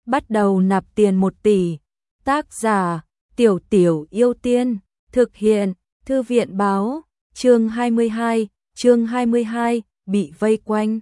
bắt đầu nạp tiền 1 tỷ. Tác giả, Tiểu Tiểu Yêu Tiên, thực hiện, Thư viện báo, chương 22, bị vây quanh.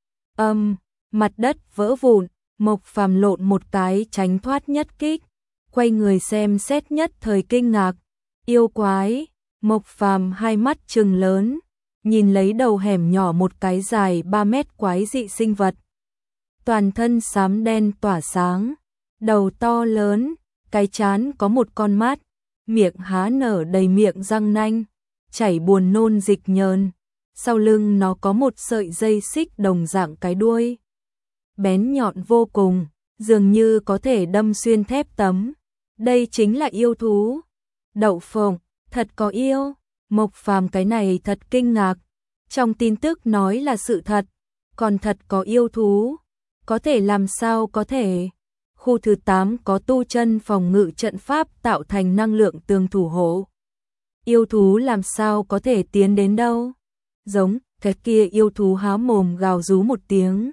Mặt đất vỡ vụn, Mộc Phàm lộn một cái tránh thoát nhất kích, quay người xem xét nhất thời kinh ngạc. Yêu quái, Mộc Phàm hai mắt trừng lớn, nhìn lấy đầu hẻm nhỏ một cái dài 3 mét quái dị sinh vật. Toàn thân xám đen tỏa sáng, đầu to lớn, cái trán có một con mắt, miệng há nở đầy miệng răng nanh, chảy buồn nôn dịch nhờn. Sau lưng nó có một sợi dây xích đồng dạng cái đuôi. Bén nhọn vô cùng, dường như có thể đâm xuyên thép tấm. Đây chính là yêu thú. Đậu phộng, thật có yêu. Mộc Phàm cái này thật kinh ngạc. Trong tin tức nói là sự thật, còn thật có yêu thú. Có thể làm sao có thể. Khu thứ 8 có tu chân phòng ngự trận pháp tạo thành năng lượng tường thủ hộ. Yêu thú làm sao có thể tiến đến đâu. Giống, cái kia yêu thú há mồm gào rú một tiếng.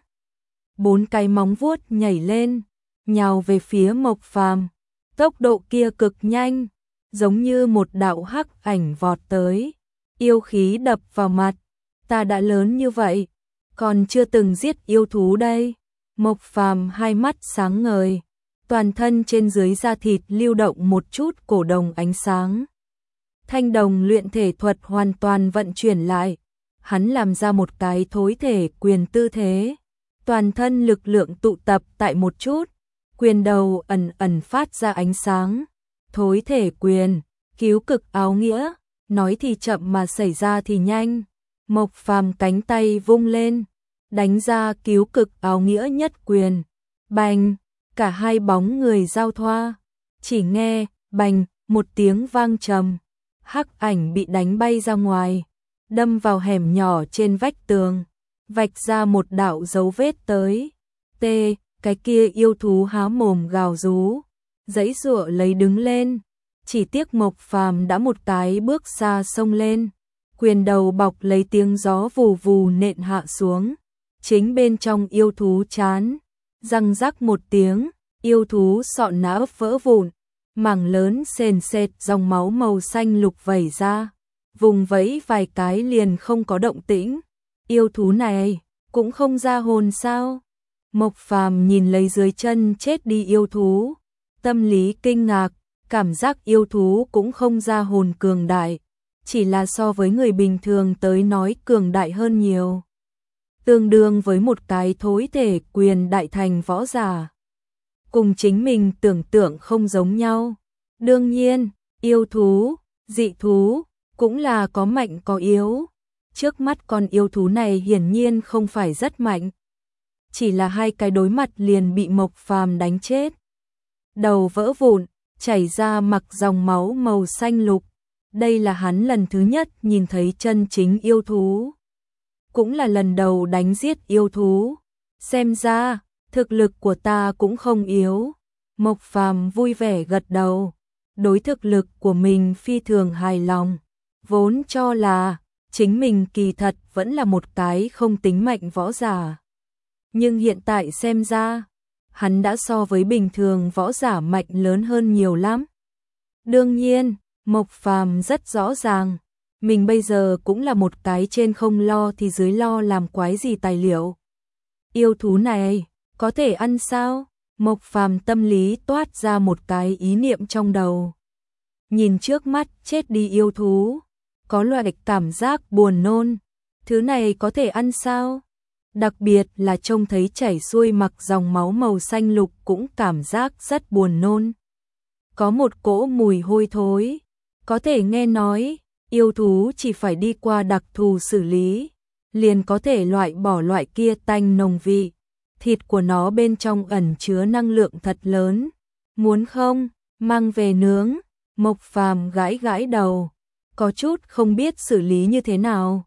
4 cái móng vuốt nhảy lên, nhào về phía Mộc Phàm. Tốc độ kia cực nhanh, giống như một đạo hắc ảnh vọt tới. Yêu khí đập vào mặt, ta đã lớn như vậy, còn chưa từng giết yêu thú đây. Mộc Phàm hai mắt sáng ngời, toàn thân trên dưới da thịt lưu động một chút cổ đồng ánh sáng. Thanh đồng luyện thể thuật hoàn toàn vận chuyển lại. Hắn làm ra một cái thối thể quyền tư thế, toàn thân lực lượng tụ tập tại một chút, quyền đầu ẩn ẩn phát ra ánh sáng. Thối thể quyền, cứu cực áo nghĩa, nói thì chậm mà xảy ra thì nhanh. Mộc Phàm cánh tay vung lên, đánh ra cứu cực áo nghĩa nhất quyền. Bành, cả hai bóng người giao thoa, chỉ nghe bành một tiếng vang trầm, hắc ảnh bị đánh bay ra ngoài, đâm vào hẻm nhỏ trên vách tường, vạch ra một đạo dấu vết tới. Cái kia yêu thú há mồm gào rú, giãy giụa lấy đứng lên, chỉ tiếc Mộc Phàm đã một cái bước xa xông lên, quyền đầu bọc lấy tiếng gió vù vù nện hạ xuống, chính bên trong yêu thú chán, răng rắc một tiếng, yêu thú sọ não vỡ vụn, mảng lớn sền sệt dòng máu màu xanh lục vẩy ra. Vùng vẫy vài cái liền không có động tĩnh. Yêu thú này cũng không ra hồn sao? Mộc Phàm nhìn lấy dưới chân chết đi yêu thú, tâm lý kinh ngạc, cảm giác yêu thú cũng không ra hồn cường đại, chỉ là so với người bình thường tới nói cường đại hơn nhiều. Tương đương với một cái thối thể quyền đại thành võ giả. Cùng chính mình tưởng tượng không giống nhau. Đương nhiên, yêu thú, dị thú cũng là có mạnh có yếu. Trước mắt con yêu thú này hiển nhiên không phải rất mạnh. Chỉ là hai cái đối mặt liền bị Mộc Phàm đánh chết. Đầu vỡ vụn, chảy ra mặc dòng máu màu xanh lục. Đây là hắn lần thứ nhất nhìn thấy chân chính yêu thú. Cũng là lần đầu đánh giết yêu thú. Xem ra, thực lực của ta cũng không yếu. Mộc Phàm vui vẻ gật đầu. Đối thực lực của mình phi thường hài lòng. Vốn cho là chính mình kỳ thật vẫn là một cái không tính mạnh võ giả. Nhưng hiện tại xem ra, hắn đã so với bình thường võ giả mạnh lớn hơn nhiều lắm. Đương nhiên, Mộc Phàm rất rõ ràng, mình bây giờ cũng là một cái trên không lo thì dưới lo làm quái gì tài liệu. Yêu thú này, có thể ăn sao? Mộc Phàm tâm lý toát ra một cái ý niệm trong đầu. Nhìn trước mắt chết đi yêu thú, có loại cảm giác buồn nôn. Thứ này có thể ăn sao? Đặc biệt là trông thấy chảy xuôi mặc dòng máu màu xanh lục cũng cảm giác rất buồn nôn. Có một cỗ mùi hôi thối. Có thể nghe nói, yêu thú chỉ phải đi qua đặc thù xử lý, liền có thể loại bỏ loại kia tanh nồng vị. Thịt của nó bên trong ẩn chứa năng lượng thật lớn. Muốn không, mang về nướng. Mộc Phàm gãi gãi đầu, có chút không biết xử lý như thế nào.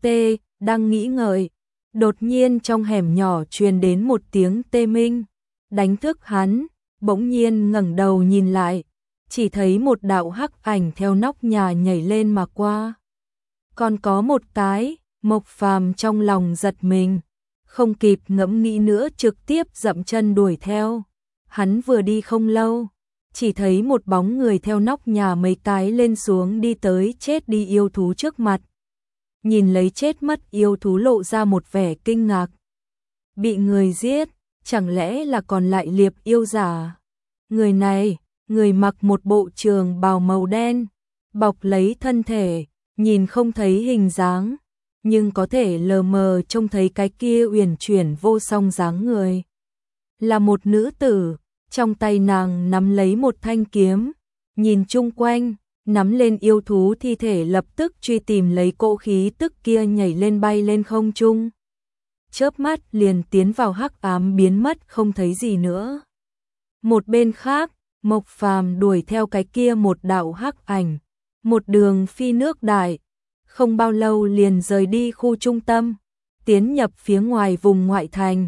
Đang nghĩ ngợi, đột nhiên trong hẻm nhỏ truyền đến một tiếng tê minh, đánh thức hắn, bỗng nhiên ngẩng đầu nhìn lại, chỉ thấy một đạo hắc ảnh theo nóc nhà nhảy lên mà qua. Còn có một cái, Mộc Phàm trong lòng giật mình, không kịp ngẫm nghĩ nữa trực tiếp dậm chân đuổi theo. Hắn vừa đi không lâu, chỉ thấy một bóng người theo nóc nhà mấy cái lên xuống đi tới chết đi yêu thú trước mặt. Nhìn lấy chết mất yêu thú lộ ra một vẻ kinh ngạc. Bị người giết, chẳng lẽ là còn lại liệp yêu giả? Người này, người mặc một bộ trường bào màu đen, bọc lấy thân thể, nhìn không thấy hình dáng, nhưng có thể lờ mờ trông thấy cái kia uyển chuyển vô song dáng người. Là một nữ tử, trong tay nàng nắm lấy một thanh kiếm, nhìn chung quanh, nắm lên yêu thú thi thể lập tức truy tìm lấy cỗ khí tức kia nhảy lên bay lên không trung. Chớp mắt liền tiến vào hắc ám biến mất không thấy gì nữa. Một bên khác, Mộc Phàm đuổi theo cái kia một đạo hắc ảnh, một đường phi nước đại, không bao lâu liền rời đi khu trung tâm, tiến nhập phía ngoài vùng ngoại thành.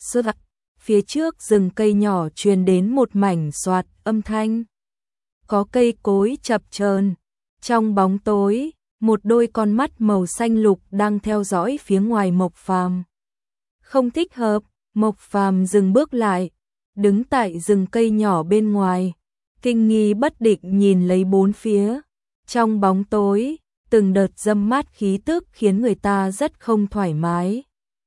Phía trước rừng cây nhỏ truyền đến một mảnh xoạt âm thanh. Có cây cối chập chờn, trong bóng tối, một đôi con mắt màu xanh lục đang theo dõi phía ngoài Mộc Phàm. Không thích hợp, Mộc Phàm dừng bước lại, đứng tại rừng cây nhỏ bên ngoài, kinh nghi bất định nhìn lấy bốn phía. Trong bóng tối, từng đợt dâm mát khí tức khiến người ta rất không thoải mái.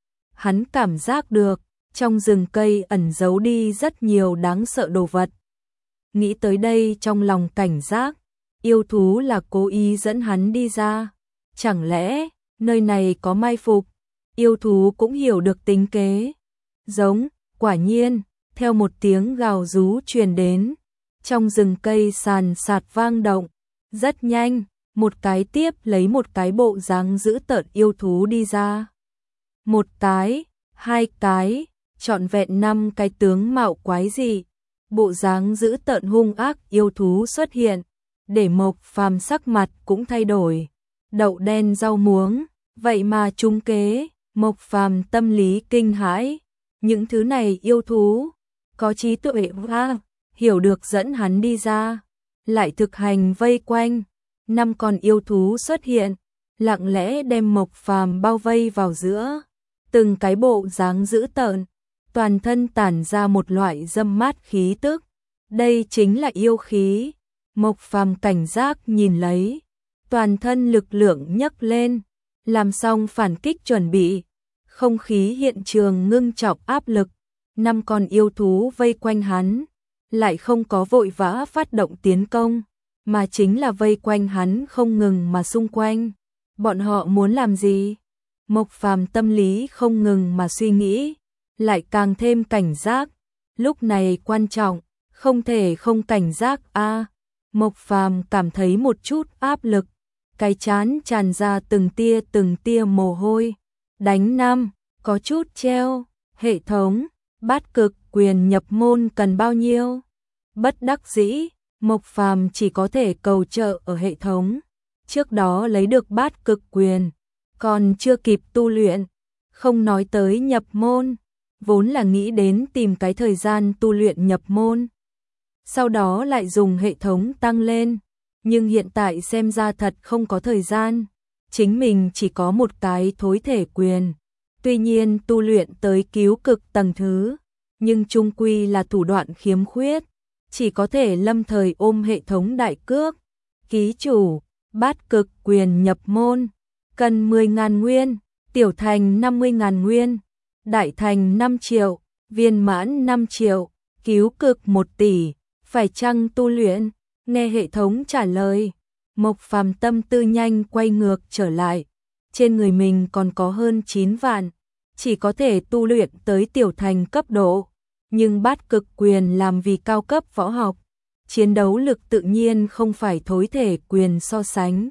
Hắn cảm giác được, trong rừng cây ẩn giấu đi rất nhiều đáng sợ đồ vật. Nghĩ tới đây trong lòng cảnh giác, yêu thú là cố ý dẫn hắn đi ra. Chẳng lẽ, nơi này có mai phục, yêu thú cũng hiểu được tính kế. Giống, quả nhiên, theo một tiếng gào rú truyền đến, trong rừng cây sàn sạt vang động, rất nhanh, một cái tiếp lấy một cái bộ dáng dữ tợn yêu thú đi ra. Một cái, hai cái, trọn vẹn 5 cái tướng mạo quái dị, bộ dáng dữ tợn hung ác yêu thú xuất hiện, để Mộc Phàm sắc mặt cũng thay đổi. Đậu đen rau muống, vậy mà trúng kế, Mộc Phàm tâm lý kinh hãi, những thứ này yêu thú có trí tuệ ha, hiểu được dẫn hắn đi ra, lại thực hành vây quanh. 5 con yêu thú xuất hiện, lặng lẽ đem Mộc Phàm bao vây vào giữa, từng cái bộ dáng dữ tợn, toàn thân tản ra một loại dâm mát khí tức. Đây chính là yêu khí. Mộc Phàm cảnh giác nhìn lấy, toàn thân lực lượng nhấc lên, làm xong phản kích chuẩn bị. Không khí hiện trường ngưng trọng áp lực, 5 con yêu thú vây quanh hắn, lại không có vội vã phát động tiến công, mà chính là vây quanh hắn không ngừng mà xung quanh. Bọn họ muốn làm gì? Mộc Phàm tâm lý không ngừng mà suy nghĩ, lại càng thêm cảnh giác. Lúc này quan trọng, không thể không cảnh giác a. Mộc Phàm cảm thấy một chút áp lực, cái trán tràn ra từng tia mồ hôi. Đánh 5, có chút treo. Hệ thống, bát cực quyền nhập môn cần bao nhiêu? Bất đắc dĩ, Mộc Phàm chỉ có thể cầu trợ ở hệ thống. Trước đó lấy được bát cực quyền, còn chưa kịp tu luyện, không nói tới nhập môn, vốn là nghĩ đến tìm cái thời gian tu luyện nhập môn. Sau đó lại dùng hệ thống tăng lên, nhưng hiện tại xem ra thật không có thời gian, chính mình chỉ có một cái thối thể quyền. Tuy nhiên tu luyện tới cứu cực tầng thứ, nhưng chung quy là thủ đoạn khiếm khuyết, chỉ có thể lâm thời ôm hệ thống đại cước. Ký chủ, bát cực quyền nhập môn, cần 10.000 nguyên, tiểu thành 50.000 nguyên, đại thành 5 triệu, viên mãn 5 triệu, cứu cực 1 tỷ, phải chăng tu luyện? Nghe hệ thống trả lời, Mộc Phàm tâm tư nhanh quay ngược trở lại, trên người mình còn có hơn 9 vạn, chỉ có thể tu luyện tới tiểu thành cấp độ, nhưng bát cực quyền làm vì cao cấp võ học, chiến đấu lực tự nhiên không phải thối thể quyền so sánh.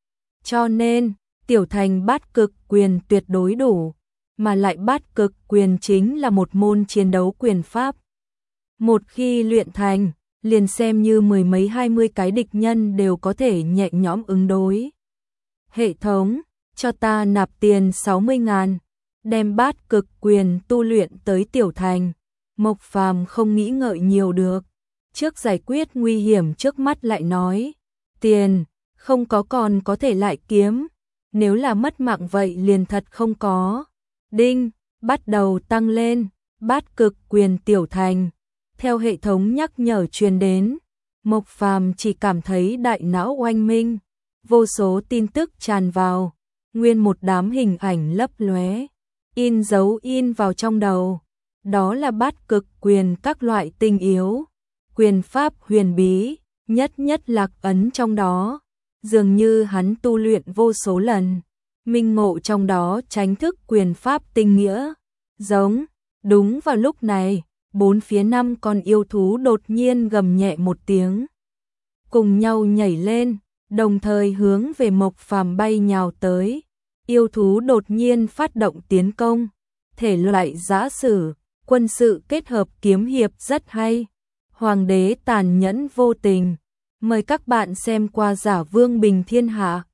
Cho nên, tiểu thành bát cực quyền tuyệt đối đủ, mà lại bát cực quyền chính là một môn chiến đấu quyền pháp. Một khi luyện thành, liền xem như 10 mấy 20 cái địch nhân đều có thể nhẹ nhõm ứng đối. Hệ thống, cho ta nạp tiền 60.000, đem bát cực quyền tu luyện tới tiểu thành. Mộc Phàm không nghĩ ngợi nhiều được, trước giải quyết nguy hiểm trước mắt lại nói, tiền, không có còn có thể lại kiếm, nếu là mất mạng vậy liền thật không có. Đinh, bắt đầu tăng lên, bát cực quyền tiểu thành, Theo hệ thống nhắc nhở truyền đến, Mộc Phàm chỉ cảm thấy đại não oanh minh, vô số tin tức tràn vào, nguyên một đám hình ảnh lấp lóe, in vào trong đầu. Đó là bát cực quyền các loại tinh yếu, quyền pháp huyền bí, nhất nhất lạc ấn trong đó, dường như hắn tu luyện vô số lần, minh ngộ trong đó tránh thức quyền pháp tinh nghĩa. Giống, đúng vào lúc này, bốn phía 5 con yêu thú đột nhiên gầm nhẹ một tiếng, cùng nhau nhảy lên, đồng thời hướng về Mộc Phàm bay nhào tới. Yêu thú đột nhiên phát động tiến công, thể loại giã sử, quân sự kết hợp kiếm hiệp rất hay. Hoàng đế tàn nhẫn vô tình. Mời các bạn xem qua Giả Vương Bình Thiên Hạ.